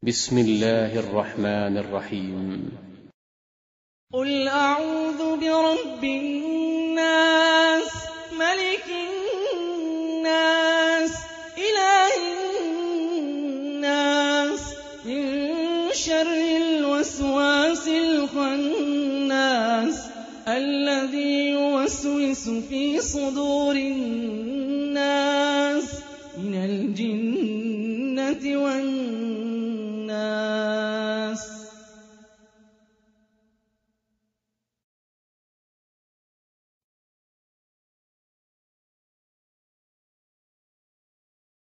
بسم الله الرحمن الرحيم. قل أعوذ برب الناس ملك الناس إله الناس من شر الوسواس الخناس الذي يوسوس في صدور الناس من الجنة والناس.